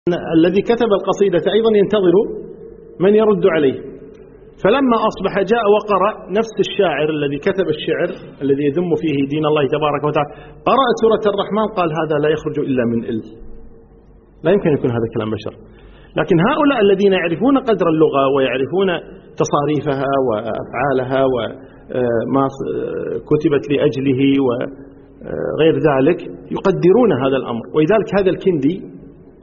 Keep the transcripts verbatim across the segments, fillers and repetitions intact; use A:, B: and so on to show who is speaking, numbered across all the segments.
A: الذي كتب القصيدة أيضا ينتظر من يرد عليه، فلما أصبح جاء وقرأ نفس الشاعر الذي كتب الشعر الذي يذم فيه دين الله تبارك وتعالى، قرأ سورة الرحمن قال هذا لا يخرج إلا من إل، لا يمكن يكون هذا كلام بشر. لكن هؤلاء الذين يعرفون قدر اللغة ويعرفون تصاريفها وأفعالها وما كتبت لأجله وغير ذلك يقدرون هذا الأمر. ولذلك هذا الكندي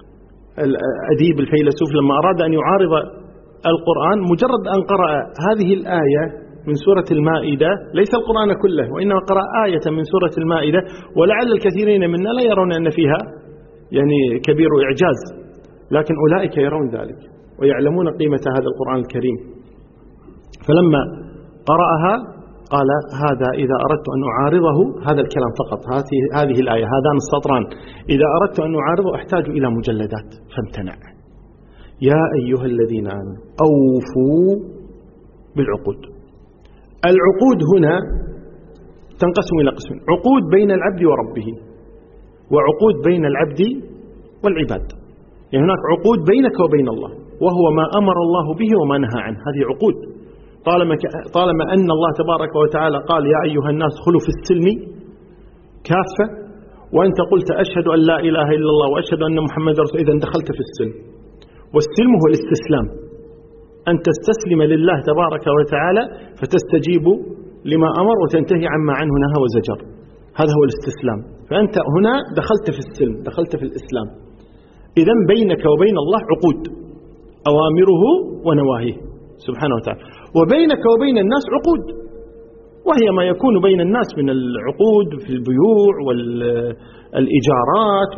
A: الأديب الفيلسوف لما أراد أن يعارض القرآن مجرد أن قرأ هذه الآية من سورة المائدة، ليس القرآن كله وإنما قرأ آية من سورة المائدة، ولعل الكثيرين منا لا يرون أن فيها يعني كبير إعجاز، لكن أولئك يرون ذلك ويعلمون قيمة هذا القرآن الكريم. فلما قرأها قال هذا إذا أردت أن أعارضه، هذا الكلام فقط، هذه الآية هذان السطران، إذا أردت أن أعارضه أحتاج إلى مجلدات، فامتنع. يا أيها الذين آمنوا أوفوا بالعقود. العقود هنا تنقسم إلى قسمين: عقود بين العبد وربه، وعقود بين العبد والعباد. يعني هناك عقود بينك وبين الله، وهو ما أمر الله به وما نهى عنه، هذه عقود. طالما طالما أن الله تبارك وتعالى قال يا أيها الناس ادخلوا في السلم كافة، وأنت قلت أشهد أن لا إله إلا الله وأشهد أن محمد رسول الله، إذن دخلت في السلم. والسلم هو الاستسلام، أن تستسلم لله تبارك وتعالى فتستجيب لما أمر وتنتهي عما عنه نهى وزجر، هذا هو الاستسلام. فأنت هنا دخلت في السلم، دخلت في الإسلام. إذن بينك وبين الله عقود، أوامره ونواهيه سبحانه وتعالى. وبينك وبين الناس عقود، وهي ما يكون بين الناس من العقود في البيوع والإيجارات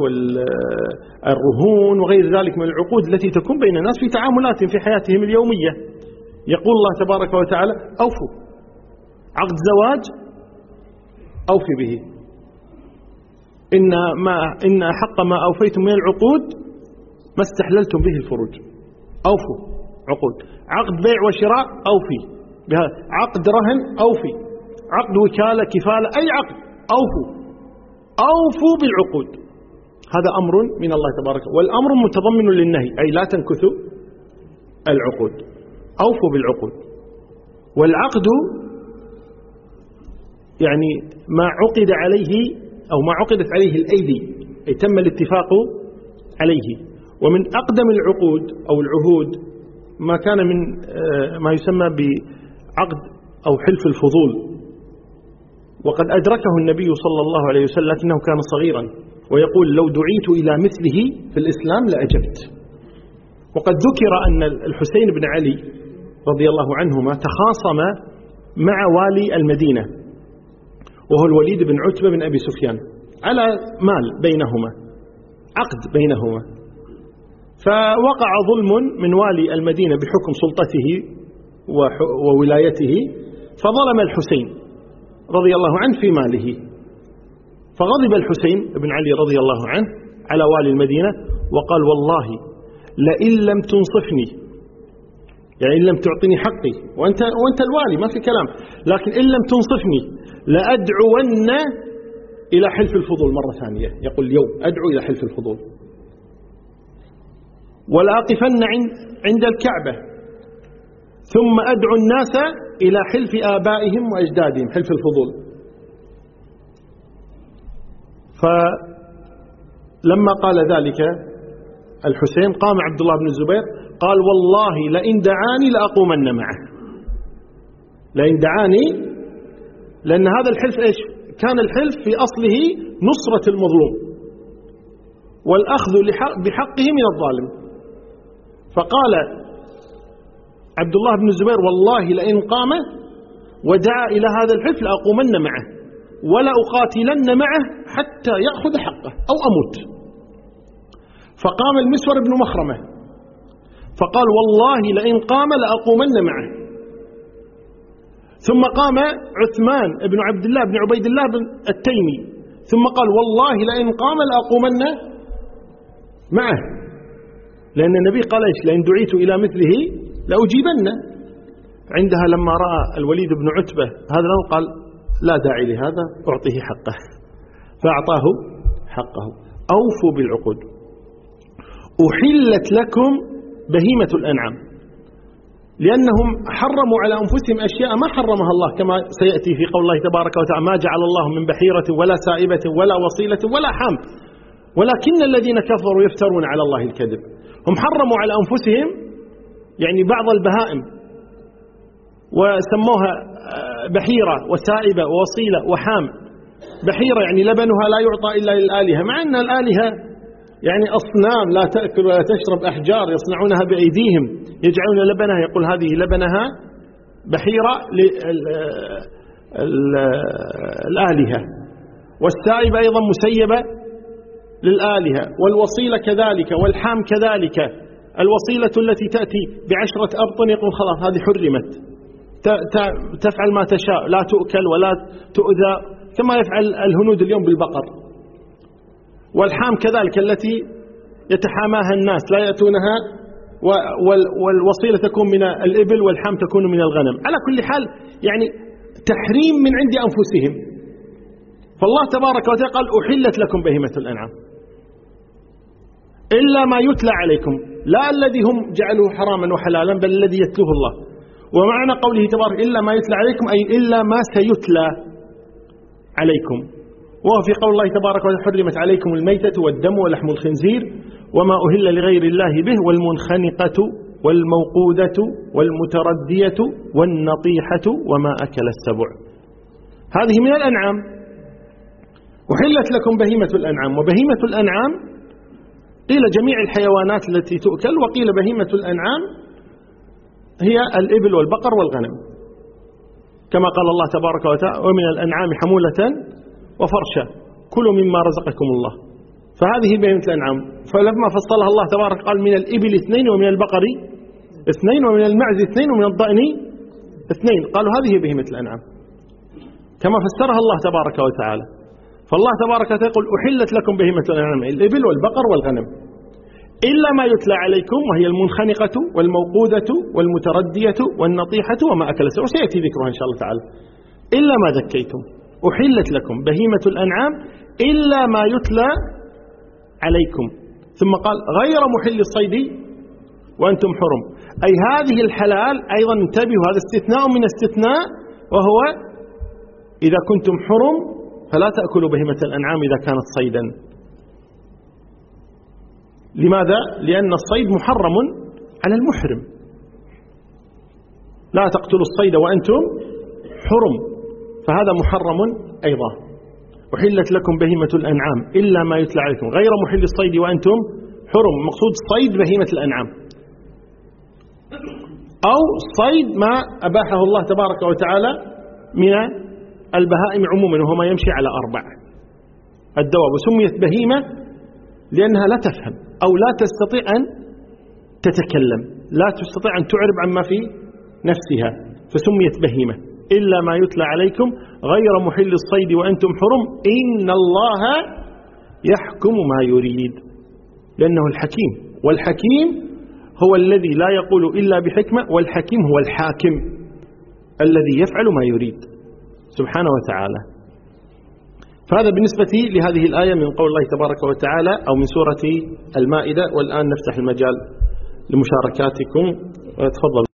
A: والرهون وغير ذلك من العقود التي تكون بين الناس في تعاملاتهم في حياتهم اليومية. يقول الله تبارك وتعالى أوفوا، عقد زواج أوفي به، إن ما إن حق ما أوفيتم من العقود ما استحللتم به الفروج، أوفوا عقود. عقد بيع وشراء أوفي بهذا، عقد رهن أوفي، عقد وكالة كفالة، أي عقد أوفوا، أوفوا بالعقود. هذا أمر من الله تبارك، والأمر متضمن للنهي، أي لا تنكثوا العقود، أوفوا بالعقود. والعقد يعني ما عقد عليه أو ما عقدت عليه الأيدي، أي تم الاتفاق عليه. ومن أقدم العقود أو العهود ما كان من ما يسمى بعقد أو حلف الفضول، وقد أدركه النبي صلى الله عليه وسلم لكنه كان صغيرا، ويقول لو دعيت إلى مثله في الإسلام لأجبت. وقد ذكر أن الحسين بن علي رضي الله عنهما تخاصم مع والي المدينة وهو الوليد بن عتبة بن أبي سفيان على مال بينهما، عقد بينهما، فوقع ظلم من والي المدينة بحكم سلطته وولايته، فظلم الحسين رضي الله عنه في ماله، فغضب الحسين بن علي رضي الله عنه على والي المدينة وقال والله لئن لم تنصفني، يعني إن لم تعطيني حقي، وأنت, وأنت الوالي ما في كلام، لكن إن لم تنصفني لأدعون إلى حلف الفضول مرة ثانية. يقول اليوم أدعو إلى حلف الفضول، ولأقفن عند الكعبة ثم أدعو الناس إلى حلف آبائهم وأجدادهم، حلف الفضول. فلما قال ذلك الحسين قام عبد الله بن الزبير قال والله لئن دعاني لأقومن معه، لئن دعاني، لأن هذا الحلف إيش كان؟ الحلف في أصله نصرة المظلوم والأخذ بحقه من الظالم. فقال عبد الله بن الزبير والله لئن قام ودعا إلى هذا الحلف لأقومن معه ولا أقاتلن معه حتى يأخذ حقه أو أموت. فقام المسور بن مخرمة فقال والله لئن قام لأقومن معه. ثم قام عثمان بن عبد الله بن عبيد الله بن التيمي ثم قال والله لئن قام لأقومن معه، لأن النبي قال إيش؟ لئن دعيت إلى مثله لأجيبن. عندها لما رأى الوليد بن عتبة هذا قال لا داعي لهذا، أعطيه حقه، فأعطاه حقه. أوفوا بالعقود. أحلت لكم بهيمة الأنعام، لأنهم حرموا على أنفسهم أشياء ما حرمها الله، كما سيأتي في قول الله تبارك وتعالى: ما جعل الله من بحيرة ولا سائبة ولا وصيلة ولا حام ولكن الذين كفروا يفترون على الله الكذب. هم حرموا على أنفسهم يعني بعض البهائم وسموها بحيرة وسائبة ووصيلة وحام. بحيرة يعني لبنها لا يعطى إلا للآلهة، مع أن الآلهة يعني أصنام لا تأكل ولا تشرب، أحجار يصنعونها بأيديهم يجعلون لبنها، يقول هذه لبنها بحيرة للآلهة. والسائبة أيضا مسيبة للآلهة، والوصيلة كذلك، والحام كذلك. الوصيلة التي تأتي بعشرة أبطن يقول خلاص هذه حرمت، تفعل ما تشاء، لا تؤكل ولا تؤذى، كما يفعل الهنود اليوم بالبقر. والحام كذلك التي يتحاماها الناس لا يأتونها، والوصيلة تكون من الإبل والحام تكون من الغنم. على كل حال يعني تحريم من عند أنفسهم. فالله تبارك وتعالى قال: أحلت لكم بهيمة الأنعام إلا ما يتلى عليكم، لا الذي هم جعلوه حراما وحلالا، بل الذي يتلوه الله. ومعنى قوله تبارك إلا ما يتلى عليكم أي إلا ما سيتلى عليكم. وهو في قول الله تبارك وتعالى: حرمت عليكم الميتة والدم ولحم الخنزير وما أهل لغير الله به والمنخنقة والموقودة والمتردية والنطيحة وما أكل السبع. هذه من الأنعام. أحلت لكم بهيمة الأنعام. وبهيمة الأنعام قيل جميع الحيوانات التي تؤكل، وقيل بهيمة الأنعام هي الإبل والبقر والغنم، كما قال الله تبارك وتعالى: ومن الأنعام حمولة وفرشا كلوا مما رزقكم الله. فهذه بهيمة الأنعام. فلما فصلها الله تبارك قال: من الإبل اثنين ومن البقر اثنين ومن المعز اثنين ومن الضأن اثنين. قالوا هذه بهيمة الأنعام كما فسرها الله تبارك وتعالى. فالله تبارك وتعالى يقول: أحلت لكم بهيمة الأنعام الإبل والبقر والغنم إلا ما يتلى عليكم، وهي المنخنقة والموقودة والمتردية والنطيحة وما أكل السبع، وسيأتي ذكرها إن شاء الله تعالى. إلا ما ذكيتم. أحلت لكم بهيمة الأنعام إلا ما يتلى عليكم. ثم قال: غير محل الصيد وأنتم حرم. أي هذه الحلال أيضا انتبهوا، هذا استثناء من استثناء، وهو إذا كنتم حرم فلا تأكلوا بهيمة الأنعام إذا كانت صيدا. لماذا؟ لأن الصيد محرم على المحرم. لا تقتلوا الصيد وأنتم حرم، فهذا محرم أيضا. أحلت لكم بهيمة الأنعام إلا ما يتلى عليكم غير محل الصيد وأنتم حرم. مقصود صيد بهيمة الأنعام، أو صيد ما أباحه الله تبارك وتعالى من البهائم عموما، وهو ما يمشي على أربع الدواب. وسميت بهيمة لأنها لا تفهم أو لا تستطيع أن تتكلم، لا تستطيع أن تعرب عما في نفسها، فسميت بهيمة. إلا ما يتلى عليكم غير محل الصيد وأنتم حرم إن الله يحكم ما يريد، لأنه الحكيم. والحكيم هو الذي لا يقول إلا بحكمة، والحكيم هو الحاكم الذي يفعل ما يريد سبحانه وتعالى. فهذا بالنسبة لهذه الآية من قول الله تبارك وتعالى أو من سورة المائدة. والآن نفتح المجال لمشاركاتكم، وتفضل.